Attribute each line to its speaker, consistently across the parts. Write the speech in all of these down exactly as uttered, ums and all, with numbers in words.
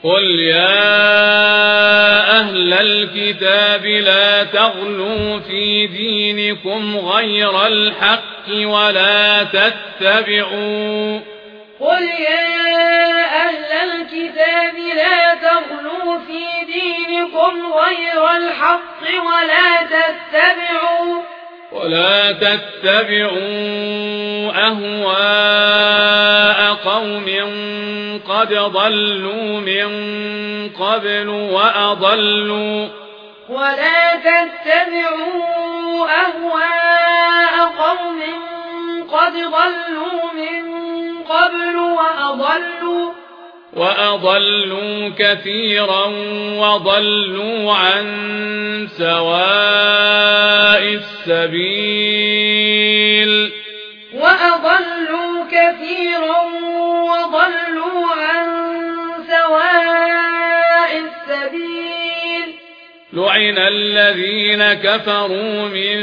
Speaker 1: قل يا أهل الكتاب لا تغلوا في دينكم غير الحق ولا تتبعوا
Speaker 2: قل يا أهل الكتاب لا تغلوا في دينكم غير الحق ولا تتبعوا
Speaker 1: ولا تتبعوا أهواء قوم قد ضلوا من قبل وأضلوا
Speaker 2: ولا تتبعوا أهواء قوم قد ضلوا من قبل وأضلوا
Speaker 1: وأضلوا كثيرا وضلوا عن سواء السبيل
Speaker 2: وأضلوا كثيرا وضلوا عن سواء السبيل
Speaker 1: لعن الذين كفروا من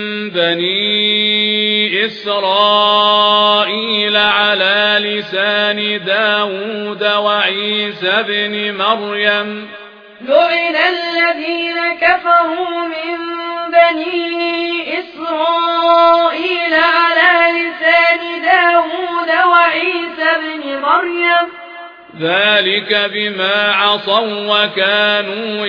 Speaker 1: بني إسرائيل على لسان داود وعيسى بن مريم
Speaker 2: لعن الذين كفروا من بني إسرائيل على لسان داود وعيسى بن مريم
Speaker 1: ذلك بما عصوا وكانوا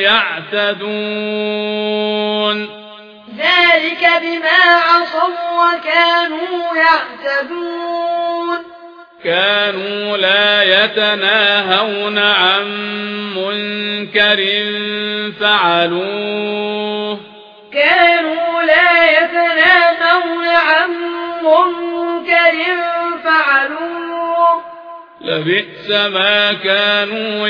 Speaker 1: يعتدون
Speaker 2: ذلك بما عصوا وكانوا يعتدون
Speaker 1: كانوا لا يتناهون عن منكر فعلوه
Speaker 2: كانوا لا يتناهون عن منكر فعلوه
Speaker 1: لبئس ما كانوا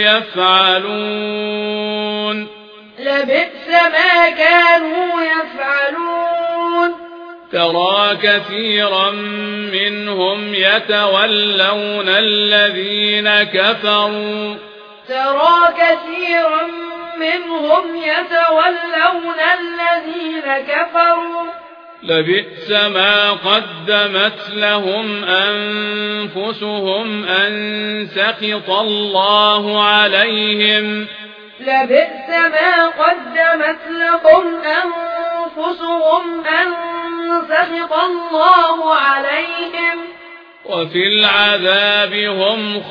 Speaker 1: يفعلون
Speaker 2: لبئس ما كانوا يفعلون
Speaker 1: ترى كثيرا منهم يتولون الذين كفروا
Speaker 2: ترى كثيرا منهم يتولون الذين كفروا
Speaker 1: لبئس ما قدمت لهم أنفسهم أن سخط الله عليهم
Speaker 2: لبئس ما قدمت لهم أنفسهم أن سخط الله عليهم
Speaker 1: وفي العذاب هم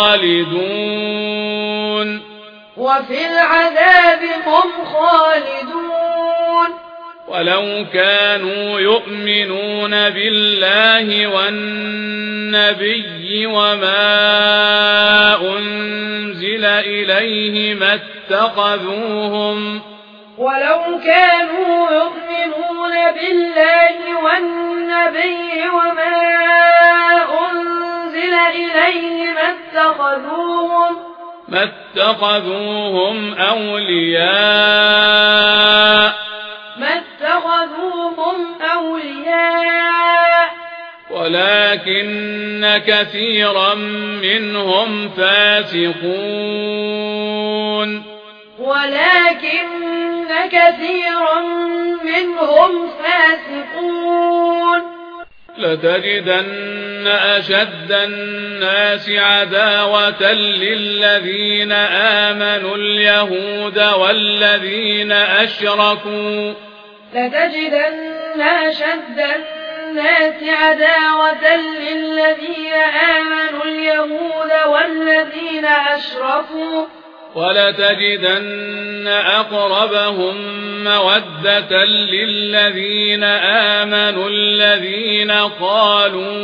Speaker 1: خالدون
Speaker 2: وفي العذاب هم خالدون
Speaker 1: ولو كانوا يؤمنون بالله والنبي وما أنزل إليه ما اتخذوهم
Speaker 2: ولو كانوا يؤمنون بالله والنبي وما أنزل إليه ما اتخذوهم
Speaker 1: ما اتخذوهم أولياء
Speaker 2: ما اتخذوهم أولياء
Speaker 1: ولكن كثيرا منهم فاسقون
Speaker 2: ولكن كثيرا منهم فاسقون
Speaker 1: لتجدن أشد الناس عداوة للذين آمنوا اليهود والذين أشركوا
Speaker 2: لتجدن أشد الناس عداوة للذين آمنوا اليهود والذين أشركوا
Speaker 1: ولتجدن أقربهم مودة للذين آمنوا الذين قالوا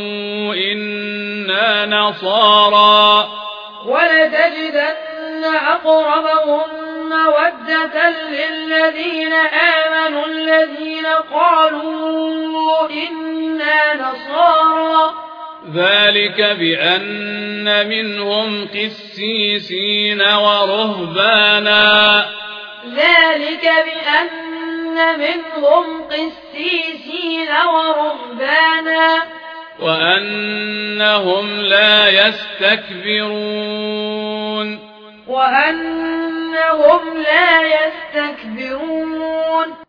Speaker 1: إنا نصارى
Speaker 2: ولتجدن أقربهم مودة للذين آمنوا الذين قالوا إنا نصارى
Speaker 1: ذلك بأن منهم قسيسين ورهبانا
Speaker 2: ذلك بأن منهم قسيسين ورهبانا
Speaker 1: وأنهم لا يستكبرون
Speaker 2: وأنهم لا يستكبرون